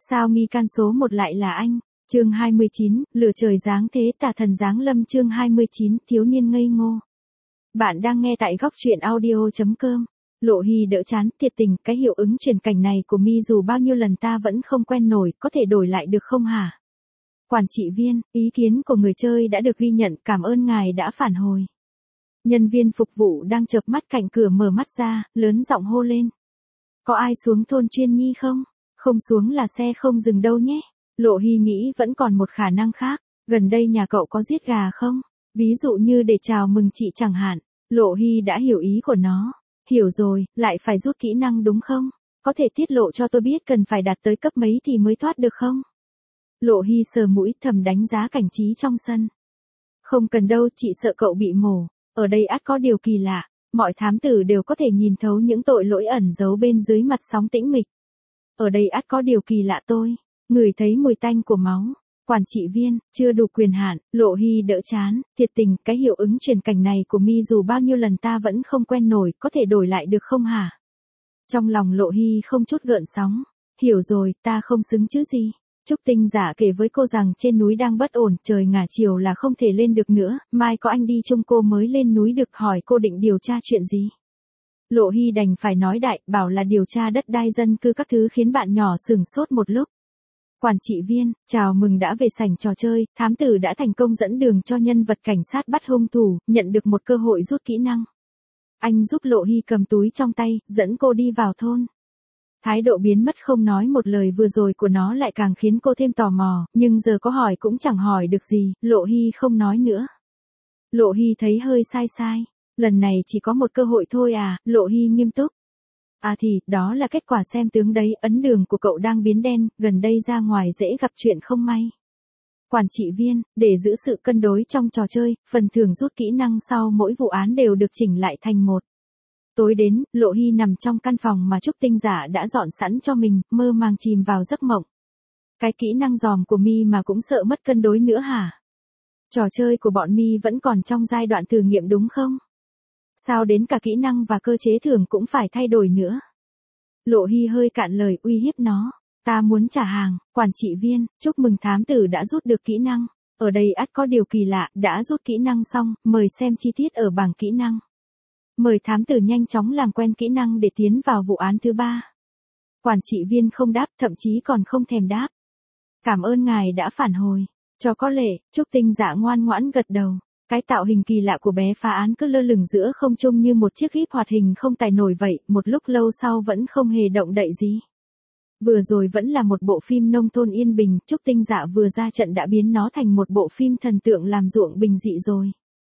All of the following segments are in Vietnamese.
Sao nghi can số 1 lại là anh? Chương 29, lửa trời giáng thế tà thần giáng lâm. Chương 29, thiếu niên ngây ngô. Bạn đang nghe tại góc truyện audio.com. Lộ Hy đỡ chán, thiệt tình, cái hiệu ứng truyền cảnh này của mi dù bao nhiêu lần ta vẫn không quen nổi, có thể đổi lại được không hả? Quản trị viên, ý kiến của người chơi đã được ghi nhận, cảm ơn ngài đã phản hồi. Nhân viên phục vụ đang chợp mắt cạnh cửa mở mắt ra, lớn giọng hô lên. Có ai xuống thôn Chuyên Nhi không? Không xuống là xe không dừng đâu nhé. Lộ Hy nghĩ vẫn còn một khả năng khác, gần đây nhà cậu có giết gà không? Ví dụ như để chào mừng chị chẳng hạn. Lộ Hy đã hiểu ý của nó. Hiểu rồi, lại phải rút kỹ năng đúng không? Có thể tiết lộ cho tôi biết cần phải đạt tới cấp mấy thì mới thoát được không? Lộ Hy sờ mũi thầm đánh giá cảnh trí trong sân. Không cần đâu, chị sợ cậu bị mổ. Ở đây ắt có điều kỳ lạ. Mọi thám tử đều có thể nhìn thấu những tội lỗi ẩn giấu bên dưới mặt sóng tĩnh mịch. Ở đây ắt có điều kỳ lạ tôi. Ngửi thấy mùi tanh của máu. Quản trị viên, chưa đủ quyền hạn. Lộ Hy đỡ chán, thiệt tình, cái hiệu ứng truyền cảnh này của mi dù bao nhiêu lần ta vẫn không quen nổi, có thể đổi lại được không hả? Trong lòng Lộ Hy không chút gợn sóng. Hiểu rồi, ta không xứng chứ gì. Trúc Tinh Giả kể với cô rằng trên núi đang bất ổn, trời ngả chiều là không thể lên được nữa, mai có anh đi chung cô mới lên núi được. Hỏi cô định điều tra chuyện gì? Lộ Hy đành phải nói đại, bảo là điều tra đất đai dân cư các thứ, khiến bạn nhỏ sửng sốt một lúc. Quản trị viên, chào mừng đã về sảnh trò chơi, thám tử đã thành công dẫn đường cho nhân vật cảnh sát bắt hung thủ, nhận được một cơ hội rút kỹ năng. Anh giúp Lộ Hy cầm túi trong tay, dẫn cô đi vào thôn. Thái độ biến mất không nói một lời vừa rồi của nó lại càng khiến cô thêm tò mò, nhưng giờ có hỏi cũng chẳng hỏi được gì, Lộ Hy không nói nữa. Lộ Hy thấy hơi sai sai, lần này chỉ có một cơ hội thôi à? Lộ Hy nghiêm túc. À thì, đó là kết quả xem tướng đấy, ấn đường của cậu đang biến đen, gần đây ra ngoài dễ gặp chuyện không may. Quản trị viên, để giữ sự cân đối trong trò chơi, phần thưởng rút kỹ năng sau mỗi vụ án đều được chỉnh lại thành một. Tối đến, Lộ Hy nằm trong căn phòng mà Trúc Tinh Giả đã dọn sẵn cho mình, mơ màng chìm vào giấc mộng. Cái kỹ năng dòm của mi mà cũng sợ mất cân đối nữa hả? Trò chơi của bọn mi vẫn còn trong giai đoạn thử nghiệm đúng không? Sao đến cả kỹ năng và cơ chế thưởng cũng phải thay đổi nữa? Lộ Hy hơi cạn lời uy hiếp nó. Ta muốn trả hàng. Quản trị viên, chúc mừng thám tử đã rút được kỹ năng. Ở đây ắt có điều kỳ lạ, đã rút kỹ năng xong, mời xem chi tiết ở bảng kỹ năng. Mời thám tử nhanh chóng làm quen kỹ năng để tiến vào vụ án thứ 3. Quản trị viên không đáp, thậm chí còn không thèm đáp. Cảm ơn ngài đã phản hồi. Cho có lệ, Trúc Tinh Dạ ngoan ngoãn gật đầu. Cái tạo hình kỳ lạ của bé phá án cứ lơ lửng giữa không trung như một chiếc kíp hoạt hình không tài nổi vậy, một lúc lâu sau vẫn không hề động đậy gì. Vừa rồi vẫn là một bộ phim nông thôn yên bình, Trúc Tinh Dạ vừa ra trận đã biến nó thành một bộ phim thần tượng làm ruộng bình dị rồi.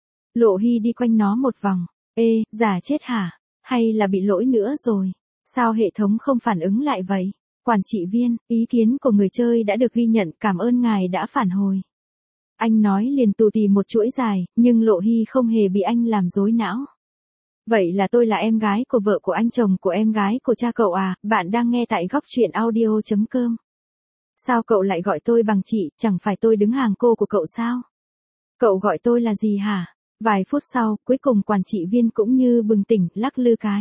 Lộ Hy đi quanh nó một vòng. Ê, giả chết hả? Hay là bị lỗi nữa rồi? Sao hệ thống không phản ứng lại vậy? Quản trị viên, ý kiến của người chơi đã được ghi nhận, cảm ơn ngài đã phản hồi. Anh nói liền tù tì một chuỗi dài, nhưng Lộ Hy không hề bị anh làm rối não. Vậy là tôi là em gái của vợ của anh, chồng của em gái của cha cậu à? Bạn đang nghe tại góc truyện audio.com. Sao cậu lại gọi tôi bằng chị, chẳng phải tôi đứng hàng cô của cậu sao? Cậu gọi tôi là gì hả? Vài phút sau, cuối cùng quản trị viên cũng như bừng tỉnh, lắc lư cái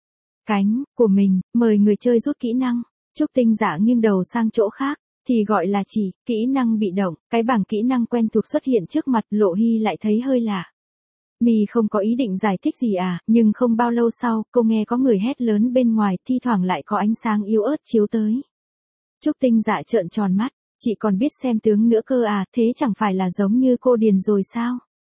cánh của mình, mời người chơi rút kỹ năng. Trúc Tinh Dạ nghiêng đầu sang chỗ khác. Thì gọi là chỉ, kỹ năng bị động, cái bảng kỹ năng quen thuộc xuất hiện trước mặt. Lộ Hy lại thấy hơi lạ. Mi không có ý định giải thích gì à, nhưng không bao lâu sau, cô nghe có người hét lớn bên ngoài, thi thoảng lại có ánh sáng yếu ớt chiếu tới. Trúc Tinh Dạ trợn tròn mắt, chị còn biết xem tướng nữa cơ à, thế chẳng phải là giống như cô điền rồi sao?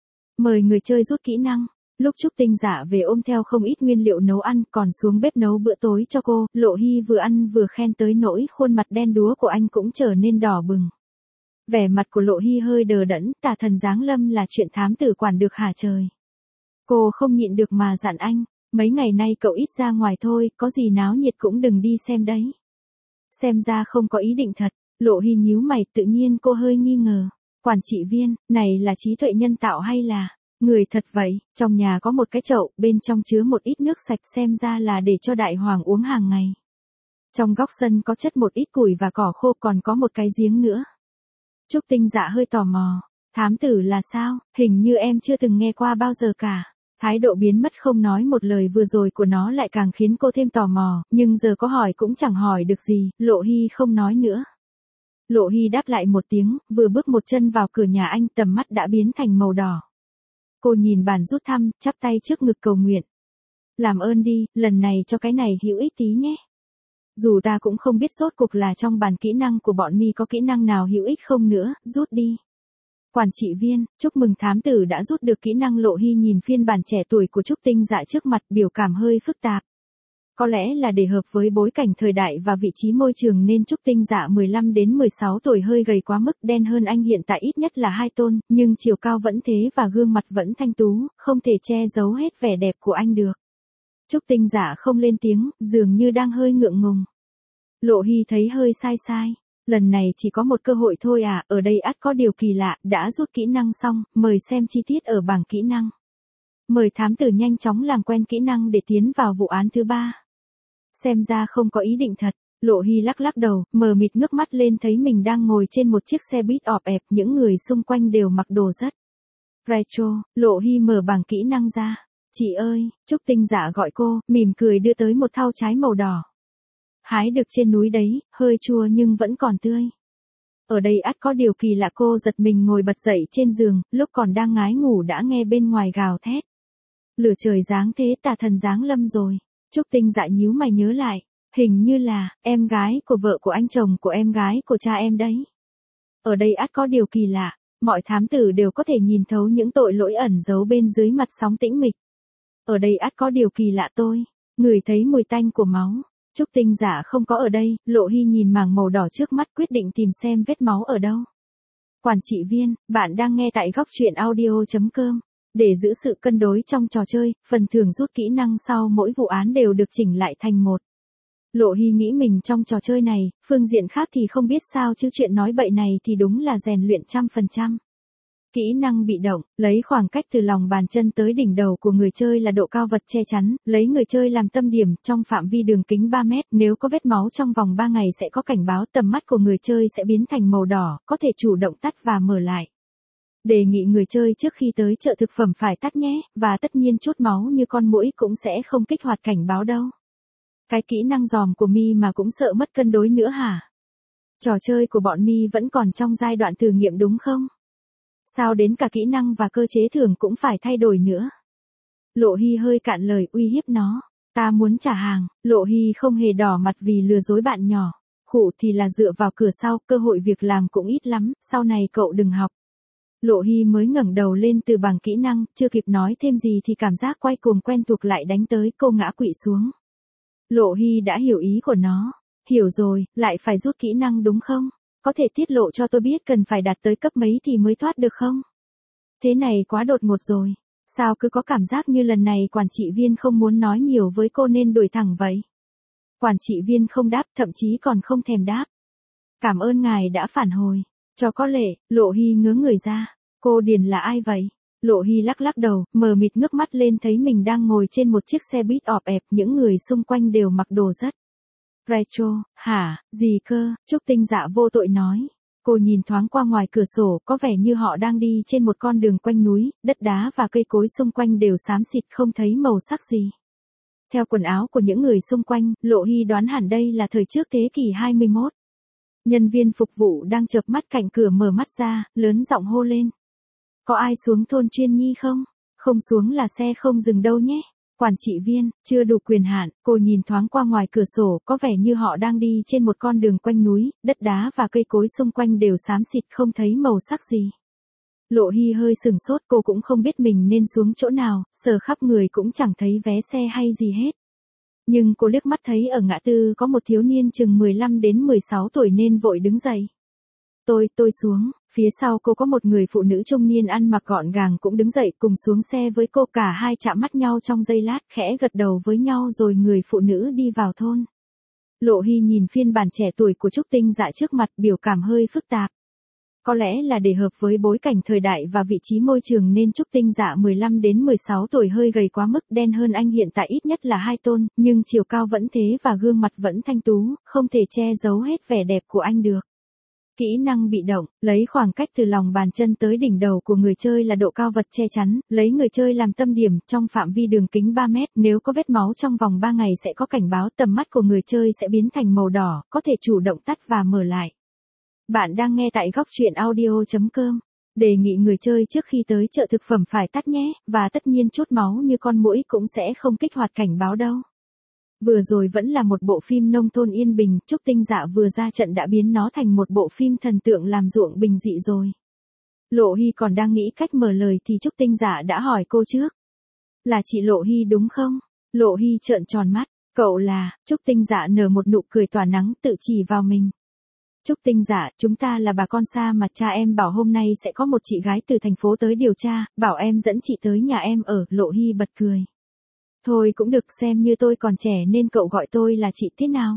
Mời người chơi rút kỹ năng. Lúc Trúc Tinh Dạ về ôm theo không ít nguyên liệu nấu ăn, còn xuống bếp nấu bữa tối cho cô, Lộ Hy vừa ăn vừa khen tới nỗi khuôn mặt đen đúa của anh cũng trở nên đỏ bừng. Vẻ mặt của Lộ Hy hơi đờ đẫn, tà thần giáng lâm là chuyện thám tử quản được hả trời? Cô không nhịn được mà dặn anh, mấy ngày nay cậu ít ra ngoài thôi, có gì náo nhiệt cũng đừng đi xem đấy. Xem ra không có ý định thật. Lộ Hy nhíu mày, tự nhiên cô hơi nghi ngờ. Quản trị viên, này là trí tuệ nhân tạo hay là người thật vậy? Trong nhà có một cái chậu, bên trong chứa một ít nước sạch, xem ra là để cho đại hoàng uống hàng ngày. Trong góc sân có chất một ít củi và cỏ khô, còn có một cái giếng nữa. Trúc Tinh Dạ hơi tò mò. Thám tử là sao? Hình như em chưa từng nghe qua bao giờ cả. Thái độ biến mất không nói một lời vừa rồi của nó lại càng khiến cô thêm tò mò, nhưng giờ có hỏi cũng chẳng hỏi được gì, Lộ Hy không nói nữa. Lộ Hy đáp lại một tiếng, vừa bước một chân vào cửa nhà anh tầm mắt đã biến thành màu đỏ. Cô nhìn bàn rút thăm, chắp tay trước ngực cầu nguyện. Làm ơn đi, lần này cho cái này hữu ích tí nhé. Dù ta cũng không biết rốt cuộc là trong bàn kỹ năng của bọn mi có kỹ năng nào hữu ích không nữa, rút đi. Quản trị viên, chúc mừng thám tử đã rút được kỹ năng. Lộ Hy nhìn phiên bản trẻ tuổi của Trúc Tinh Dạ trước mặt, biểu cảm hơi phức tạp. Có lẽ là để hợp với bối cảnh thời đại và vị trí môi trường nên Trúc Tinh Dạ 15 đến 16 tuổi hơi gầy quá mức, đen hơn anh hiện tại ít nhất là 2 tôn, nhưng chiều cao vẫn thế và gương mặt vẫn thanh tú, không thể che giấu hết vẻ đẹp của anh được. Trúc Tinh Dạ không lên tiếng, dường như đang hơi ngượng ngùng. Lộ Hy thấy hơi sai sai. Lần này chỉ có một cơ hội thôi à, ở đây ắt có điều kỳ lạ, đã rút kỹ năng xong, mời xem chi tiết ở bảng kỹ năng. Mời thám tử nhanh chóng làm quen kỹ năng để tiến vào vụ án thứ 3. Xem ra không có ý định thật, Lộ Hy lắc lắc đầu, mờ mịt ngước mắt lên thấy mình đang ngồi trên một chiếc xe buýt ọp ẹp, những người xung quanh đều mặc đồ rất retro. Lộ Hy mở bảng kỹ năng ra. Chị ơi, Trúc Tinh Dạ gọi cô, mỉm cười đưa tới một thau trái màu đỏ. Hái được trên núi đấy, hơi chua nhưng vẫn còn tươi. Ở đây ắt có điều kỳ lạ. Cô giật mình ngồi bật dậy trên giường, lúc còn đang ngái ngủ đã nghe bên ngoài gào thét. Lửa trời giáng thế, tà thần giáng lâm rồi. Trúc Tinh Dạ nhíu mày nhớ lại, hình như là em gái của vợ của anh chồng của em gái của cha em đấy. Ở đây ắt có điều kỳ lạ, mọi thám tử đều có thể nhìn thấu những tội lỗi ẩn giấu bên dưới mặt sóng tĩnh mịch. Ở đây ắt có điều kỳ lạ. Tôi ngửi thấy mùi tanh của máu. Trúc Tinh Dạ không có ở đây. Lộ Hy nhìn mảng màu đỏ trước mắt quyết định tìm xem vết máu ở đâu. Quản trị viên, bạn đang nghe tại góc truyện audio.com. Để giữ sự cân đối trong trò chơi, phần thưởng rút kỹ năng sau mỗi vụ án đều được chỉnh lại thành một. Lộ Hy nghĩ mình trong trò chơi này, phương diện khác thì không biết sao chứ chuyện nói bậy này thì đúng là rèn luyện 100%. Kỹ năng bị động, lấy khoảng cách từ lòng bàn chân tới đỉnh đầu của người chơi là độ cao vật che chắn, lấy người chơi làm tâm điểm trong phạm vi đường kính 3 mét, nếu có vết máu trong vòng 3 ngày sẽ có cảnh báo, tầm mắt của người chơi sẽ biến thành màu đỏ, có thể chủ động tắt và mở lại. Đề nghị người chơi trước khi tới chợ thực phẩm phải tắt nhé, và tất nhiên chút máu như con muỗi cũng sẽ không kích hoạt cảnh báo đâu. Cái kỹ năng giòm của mi mà cũng sợ mất cân đối nữa hả? Trò chơi của bọn mi vẫn còn trong giai đoạn thử nghiệm đúng không? Sao đến cả kỹ năng và cơ chế thưởng cũng phải thay đổi nữa? Lộ Hy hơi cạn lời uy hiếp nó. Ta muốn trả hàng. Lộ Hy không hề đỏ mặt vì lừa dối bạn nhỏ. Khụ thì là dựa vào cửa sau, cơ hội việc làm cũng ít lắm, sau này cậu đừng học. Lộ Hy mới ngẩng đầu lên từ bảng kỹ năng, chưa kịp nói thêm gì thì cảm giác quay cuồng quen thuộc lại đánh tới, cô ngã quỵ xuống. Lộ Hy đã hiểu ý của nó. Hiểu rồi, lại phải rút kỹ năng đúng không? Có thể tiết lộ cho tôi biết cần phải đạt tới cấp mấy thì mới thoát được không? Thế này quá đột ngột rồi. Sao cứ có cảm giác như lần này quản trị viên không muốn nói nhiều với cô nên đuổi thẳng vậy? Quản trị viên không đáp, thậm chí còn không thèm đáp. Cảm ơn ngài đã phản hồi. Cho có lệ, Lộ Hy ngớ người ra. Cô Điền là ai vậy? Lộ Hy lắc lắc đầu, mờ mịt ngước mắt lên thấy mình đang ngồi trên một chiếc xe buýt ọp ẹp, những người xung quanh đều mặc đồ rất retro. Hả, gì cơ? Trúc Tinh Dạ vô tội nói. Cô nhìn thoáng qua ngoài cửa sổ, có vẻ như họ đang đi trên một con đường quanh núi, đất đá và cây cối xung quanh đều xám xịt không thấy màu sắc gì. Theo quần áo của những người xung quanh, Lộ Hy đoán hẳn đây là thời trước thế kỷ 21. Nhân viên phục vụ đang chợp mắt cạnh cửa mở mắt ra, lớn giọng hô lên. Có ai xuống thôn Chuyên Nhi không? Không xuống là xe không dừng đâu nhé. Quản trị viên, chưa đủ quyền hạn, cô nhìn thoáng qua ngoài cửa sổ, có vẻ như họ đang đi trên một con đường quanh núi, đất đá và cây cối xung quanh đều xám xịt không thấy màu sắc gì. Lộ Hy hơi sừng sốt, cô cũng không biết mình nên xuống chỗ nào, sờ khắp người cũng chẳng thấy vé xe hay gì hết. Nhưng cô liếc mắt thấy ở ngã tư có một thiếu niên chừng 15 đến 16 tuổi nên vội đứng dậy. Tôi xuống, phía sau cô có một người phụ nữ trung niên ăn mặc gọn gàng cũng đứng dậy cùng xuống xe với cô, cả hai chạm mắt nhau trong giây lát, khẽ gật đầu với nhau rồi người phụ nữ đi vào thôn. Lộ Hy nhìn phiên bản trẻ tuổi của Trúc Tinh Dạ trước mặt, biểu cảm hơi phức tạp. Có lẽ là để hợp với bối cảnh thời đại và vị trí môi trường nên Trúc Tinh Dạ 15 đến 16 tuổi hơi gầy quá mức, đen hơn anh hiện tại ít nhất là 2 tôn, nhưng chiều cao vẫn thế và gương mặt vẫn thanh tú, không thể che giấu hết vẻ đẹp của anh được. Kỹ năng bị động, lấy khoảng cách từ lòng bàn chân tới đỉnh đầu của người chơi là độ cao vật che chắn, lấy người chơi làm tâm điểm trong phạm vi đường kính 3 mét, nếu có vết máu trong vòng 3 ngày sẽ có cảnh báo tầm mắt của người chơi sẽ biến thành màu đỏ, có thể chủ động tắt và mở lại. Bạn đang nghe tại góc truyện audio.com. Đề nghị người chơi trước khi tới chợ thực phẩm phải tắt nhé, và tất nhiên chút máu như con muỗi cũng sẽ không kích hoạt cảnh báo đâu. Vừa rồi vẫn là một bộ phim nông thôn yên bình, Trúc Tinh Dạ vừa ra trận đã biến nó thành một bộ phim thần tượng làm ruộng bình dị rồi. Lộ Hy còn đang nghĩ cách mở lời thì Trúc Tinh Dạ đã hỏi cô trước. Là chị Lộ Hy đúng không? Lộ Hy trợn tròn mắt, cậu là, Trúc Tinh Dạ nở một nụ cười tỏa nắng tự chỉ vào mình. Trúc Tinh Dạ, chúng ta là bà con xa mà cha em bảo hôm nay sẽ có một chị gái từ thành phố tới điều tra, bảo em dẫn chị tới nhà em ở, Lộ Hy bật cười. Thôi cũng được, xem như tôi còn trẻ nên cậu gọi tôi là chị thế nào?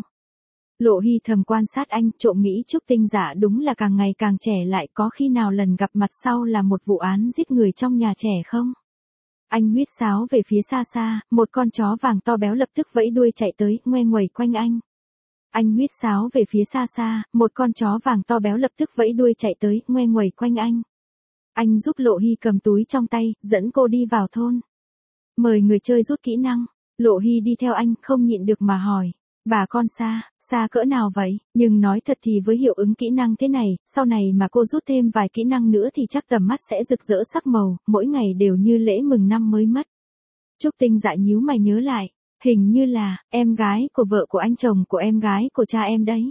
Lộ Hy thầm quan sát anh, trộm nghĩ Trúc Tinh Dạ đúng là càng ngày càng trẻ lại, có khi nào lần gặp mặt sau là một vụ án giết người trong nhà trẻ không? Anh huýt sáo về phía xa xa, một con chó vàng to béo lập tức vẫy đuôi chạy tới, ngoe nguẩy quanh anh. Anh huýt sáo về phía xa xa, một con chó vàng to béo lập tức vẫy đuôi chạy tới, ngoe nguẩy quanh anh. Anh giúp Lộ Hy cầm túi trong tay, dẫn cô đi vào thôn. Mời người chơi rút kỹ năng. Lộ Hy đi theo anh, không nhịn được mà hỏi. Bà con xa, xa cỡ nào vậy? Nhưng nói thật thì với hiệu ứng kỹ năng thế này, sau này mà cô rút thêm vài kỹ năng nữa thì chắc tầm mắt sẽ rực rỡ sắc màu, mỗi ngày đều như lễ mừng năm mới mất. Trúc Tinh Dạ nhíu mày nhớ lại. Hình như là, em gái của vợ của anh chồng của em gái của cha em đấy.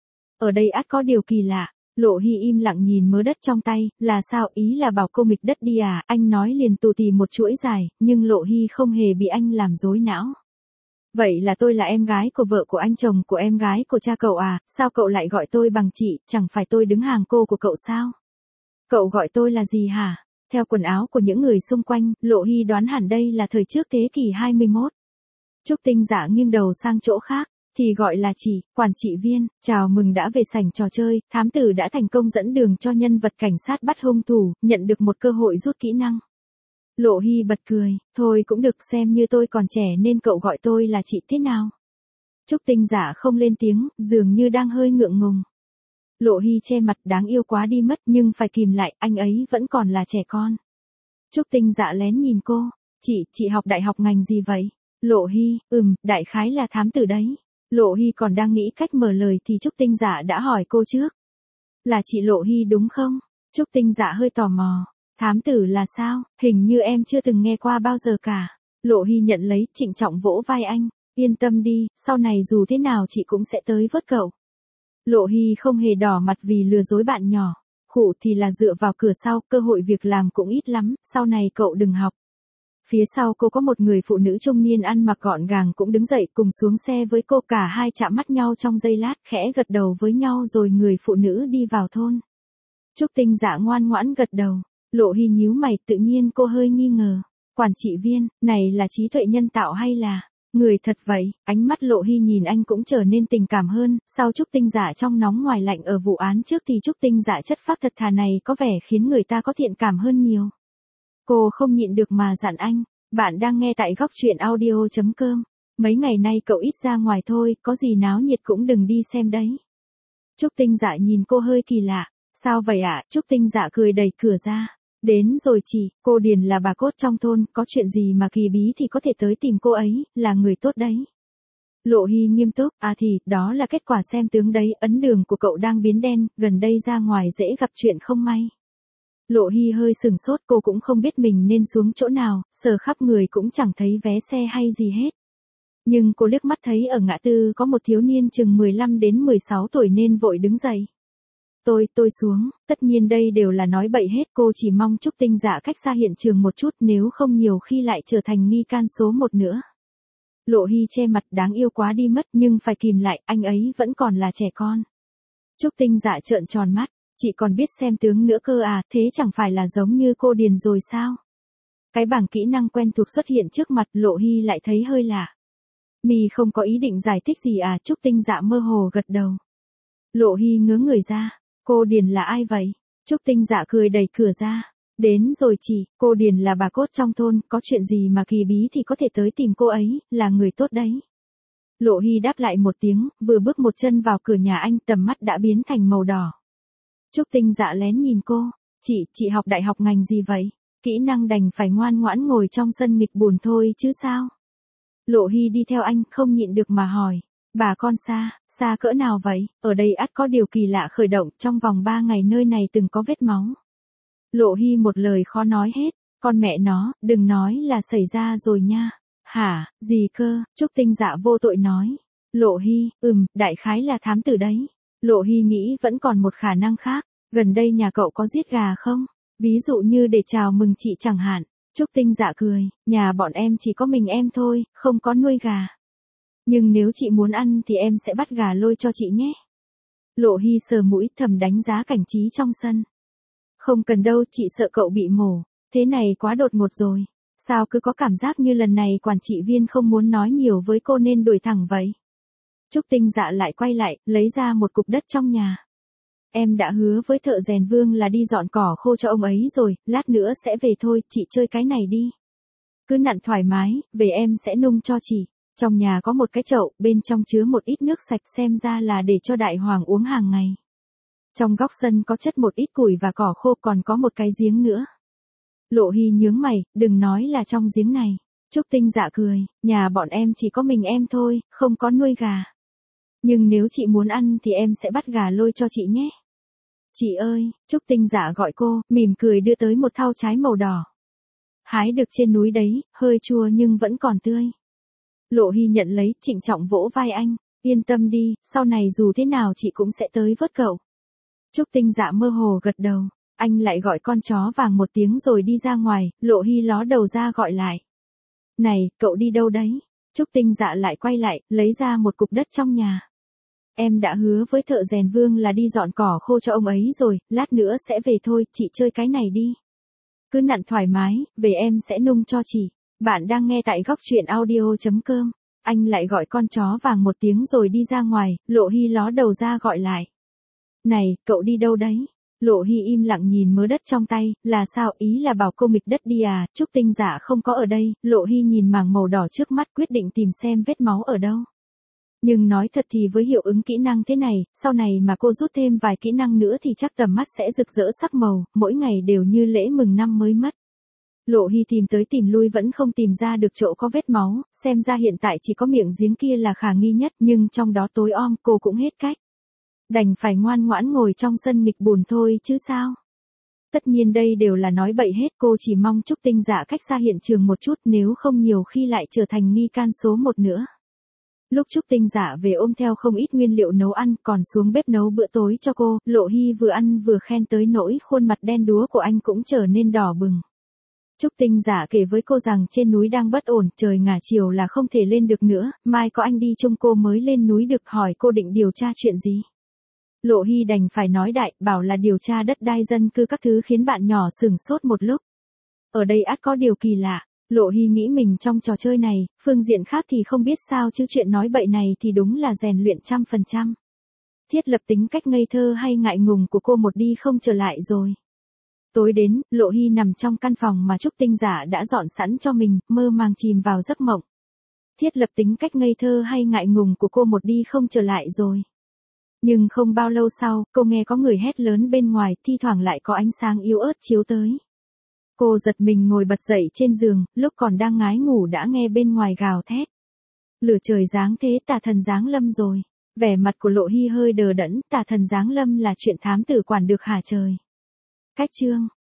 Ở đây ắt có điều kỳ lạ. Lộ Hy im lặng nhìn mớ đất trong tay, là sao, ý là bảo cô nghịch đất đi à, anh nói liền tù tì một chuỗi dài, nhưng Lộ Hy không hề bị anh làm rối não. Vậy là tôi là em gái của vợ của anh chồng của em gái của cha cậu à, sao cậu lại gọi tôi bằng chị, chẳng phải tôi đứng hàng cô của cậu sao? Cậu gọi tôi là gì hả? Theo quần áo của những người xung quanh, Lộ Hy đoán hẳn đây là thời trước thế kỷ 21. Trúc Tinh Dạ nghiêng đầu sang chỗ khác. Thì gọi là chị, quản trị viên, chào mừng đã về sảnh trò chơi, thám tử đã thành công dẫn đường cho nhân vật cảnh sát bắt hung thủ, nhận được một cơ hội rút kỹ năng. Lộ Hy bật cười, thôi cũng được, xem như tôi còn trẻ nên cậu gọi tôi là chị thế nào? Trúc Tinh Dạ không lên tiếng, dường như đang hơi ngượng ngùng. Lộ Hy che mặt, đáng yêu quá đi mất, nhưng phải kìm lại, anh ấy vẫn còn là trẻ con. Trúc Tinh Dạ lén nhìn cô, chị học đại học ngành gì vậy? Lộ Hy, đại khái là thám tử đấy. Lộ Hy còn đang nghĩ cách mở lời thì Trúc Tinh Dạ đã hỏi cô trước. Là chị Lộ Hy đúng không? Trúc Tinh Dạ hơi tò mò. Thám tử là sao? Hình như em chưa từng nghe qua bao giờ cả. Lộ Hy nhận lấy, trịnh trọng vỗ vai anh. Yên tâm đi, sau này dù thế nào chị cũng sẽ tới vớt cậu. Lộ Hy không hề đỏ mặt vì lừa dối bạn nhỏ. Khụ thì là dựa vào cửa sau, cơ hội việc làm cũng ít lắm, sau này cậu đừng học. Phía sau cô có một người phụ nữ trung niên ăn mặc gọn gàng cũng đứng dậy cùng xuống xe với cô, cả hai chạm mắt nhau trong giây lát, khẽ gật đầu với nhau rồi người phụ nữ đi vào thôn. Trúc Tinh Dạ ngoan ngoãn gật đầu. Lộ Hy nhíu mày, tự nhiên cô hơi nghi ngờ. Quản trị viên, này là trí tuệ nhân tạo hay là người thật vậy? Ánh mắt Lộ Hy nhìn anh cũng trở nên tình cảm hơn, sau Trúc Tinh Dạ trong nóng ngoài lạnh ở vụ án trước thì Trúc Tinh Dạ chất phác thật thà này có vẻ khiến người ta có thiện cảm hơn nhiều. Cô không nhịn được mà dặn anh, bạn đang nghe tại góc truyện audio.com. Mấy ngày nay cậu ít ra ngoài thôi, có gì náo nhiệt cũng đừng đi xem đấy. Trúc Tinh Dạ nhìn cô hơi kỳ lạ, sao vậy ạ? Trúc Tinh Dạ cười đẩy cửa ra. Đến rồi chị, cô Điền là bà cốt trong thôn, có chuyện gì mà kỳ bí thì có thể tới tìm cô ấy, là người tốt đấy. Lộ Hy nghiêm túc, thì, đó là kết quả xem tướng đấy, ấn đường của cậu đang biến đen, gần đây ra ngoài dễ gặp chuyện không may. Lộ Hy hơi sừng sốt, cô cũng không biết mình nên xuống chỗ nào, sờ khắp người cũng chẳng thấy vé xe hay gì hết. Nhưng cô liếc mắt thấy ở ngã tư có một thiếu niên chừng 15 đến 16 tuổi nên vội đứng dậy. Tôi xuống, tất nhiên đây đều là nói bậy hết, cô chỉ mong Trúc Tinh Dạ cách xa hiện trường một chút, nếu không nhiều khi lại trở thành nghi can số 1 nữa. Lộ Hy che mặt, đáng yêu quá đi mất, nhưng phải kìm lại, anh ấy vẫn còn là trẻ con. Trúc Tinh Dạ trợn tròn mắt, chị còn biết xem tướng nữa cơ à, thế chẳng phải là giống như cô Điền rồi sao? Cái bảng kỹ năng quen thuộc xuất hiện trước mặt, Lộ Hy lại thấy hơi lạ. Mi không có ý định giải thích gì à? Trúc Tinh Dạ mơ hồ gật đầu. Lộ Hy ngớ người ra, cô Điền là ai vậy? Trúc Tinh Dạ cười đẩy cửa ra. Đến rồi chị, cô Điền là bà cốt trong thôn, có chuyện gì mà kỳ bí thì có thể tới tìm cô ấy, là người tốt đấy. Lộ Hy đáp lại một tiếng, vừa bước một chân vào cửa nhà anh, tầm mắt đã biến thành màu đỏ. Trúc Tinh Dạ lén nhìn cô. Chị học đại học ngành gì vậy? Kỹ năng đành phải ngoan ngoãn ngồi trong sân nghịch buồn thôi chứ sao? Lộ Hy đi theo anh, không nhịn được mà hỏi. Bà con xa cỡ nào vậy? Ở đây ắt có điều kỳ lạ khởi động, trong vòng 3 ngày nơi này từng có vết máu. Lộ Hy một lời khó nói hết. Con mẹ nó, đừng nói là xảy ra rồi nha. Hả, gì cơ? Trúc Tinh Dạ vô tội nói. Lộ Hy, đại khái là thám tử đấy. Lộ Hy nghĩ vẫn còn một khả năng khác. Gần đây nhà cậu có giết gà không? Ví dụ như để chào mừng chị chẳng hạn. Trúc Tinh Dạ cười, nhà bọn em chỉ có mình em thôi, không có nuôi gà. Nhưng nếu chị muốn ăn thì em sẽ bắt gà lôi cho chị nhé. Lộ Hy sờ mũi thầm đánh giá cảnh trí trong sân. Không cần đâu, chị sợ cậu bị mổ. Thế này quá đột ngột rồi. Sao cứ có cảm giác như lần này quản trị viên không muốn nói nhiều với cô nên đuổi thẳng vậy? Trúc Tinh Dạ lại quay lại, lấy ra một cục đất trong nhà. Em đã hứa với thợ rèn Vương là đi dọn cỏ khô cho ông ấy rồi, lát nữa sẽ về thôi, chị chơi cái này đi. Cứ nặn thoải mái, về em sẽ nung cho chị. Trong nhà có một cái chậu, bên trong chứa một ít nước sạch, xem ra là để cho đại hoàng uống hàng ngày. Trong góc sân có chất một ít củi và cỏ khô, còn có một cái giếng nữa. Lộ Hy nhướng mày, đừng nói là trong giếng này. Trúc Tinh Dạ cười, nhà bọn em chỉ có mình em thôi, không có nuôi gà. Nhưng nếu chị muốn ăn thì em sẽ bắt gà lôi cho chị nhé. Chị ơi, Trúc Tinh Dạ gọi cô, mỉm cười đưa tới một thau trái màu đỏ. Hái được trên núi đấy, hơi chua nhưng vẫn còn tươi. Lộ Hy nhận lấy, trịnh trọng vỗ vai anh, yên tâm đi, sau này dù thế nào chị cũng sẽ tới vớt cậu. Trúc Tinh Dạ mơ hồ gật đầu, anh lại gọi con chó vàng một tiếng rồi đi ra ngoài, Lộ Hy ló đầu ra gọi lại. Này, cậu đi đâu đấy? Trúc Tinh Dạ lại quay lại, lấy ra một cục đất trong nhà. Em đã hứa với thợ rèn Vương là đi dọn cỏ khô cho ông ấy rồi, lát nữa sẽ về thôi, chị chơi cái này đi. Cứ nặn thoải mái, về em sẽ nung cho chị. Bạn đang nghe tại góc truyện audio.com. Anh lại gọi con chó vàng một tiếng rồi đi ra ngoài, Lộ Hy ló đầu ra gọi lại. Này, cậu đi đâu đấy? Lộ Hy im lặng nhìn mớ đất trong tay, là sao, ý là bảo cô nghịch đất đi à? Trúc Tinh Dạ không có ở đây, Lộ Hy nhìn mảng màu đỏ trước mắt quyết định tìm xem vết máu ở đâu. Nhưng nói thật thì với hiệu ứng kỹ năng thế này, sau này mà cô rút thêm vài kỹ năng nữa thì chắc tầm mắt sẽ rực rỡ sắc màu, mỗi ngày đều như lễ mừng năm mới mất. Lộ Hy tìm tới tìm lui vẫn không tìm ra được chỗ có vết máu, xem ra hiện tại chỉ có miệng giếng kia là khả nghi nhất, nhưng trong đó tối om cô cũng hết cách. Đành phải ngoan ngoãn ngồi trong sân nghịch buồn thôi chứ sao. Tất nhiên đây đều là nói bậy hết, cô chỉ mong Trúc Tinh Dạ cách xa hiện trường một chút, nếu không nhiều khi lại trở thành nghi can số 1 nữa. Lúc Trúc Tinh Dạ về ôm theo không ít nguyên liệu nấu ăn, còn xuống bếp nấu bữa tối cho cô, Lộ Hy vừa ăn vừa khen tới nỗi khuôn mặt đen đúa của anh cũng trở nên đỏ bừng. Trúc Tinh Dạ kể với cô rằng trên núi đang bất ổn, trời ngả chiều là không thể lên được nữa, mai có anh đi chung cô mới lên núi được, hỏi cô định điều tra chuyện gì. Lộ Hy đành phải nói đại, bảo là điều tra đất đai dân cư các thứ, khiến bạn nhỏ sửng sốt một lúc. Ở đây ắt có điều kỳ lạ. Lộ Hy nghĩ mình trong trò chơi này, phương diện khác thì không biết sao chứ chuyện nói bậy này thì đúng là rèn luyện 100%. Thiết lập tính cách ngây thơ hay ngại ngùng của cô một đi không trở lại rồi. Tối đến, Lộ Hy nằm trong căn phòng mà Trúc Tinh Dạ đã dọn sẵn cho mình, mơ màng chìm vào giấc mộng. Thiết lập tính cách ngây thơ hay ngại ngùng của cô một đi không trở lại rồi. Nhưng không bao lâu sau, cô nghe có người hét lớn bên ngoài, thi thoảng lại có ánh sáng yếu ớt chiếu tới. Cô giật mình ngồi bật dậy trên giường, lúc còn đang ngái ngủ đã nghe bên ngoài gào thét. Lửa trời giáng thế, tà thần giáng lâm rồi. Vẻ mặt của Lộ Hy hơi đờ đẫn, tà thần giáng lâm là chuyện thám tử quản được hả trời. Cách chương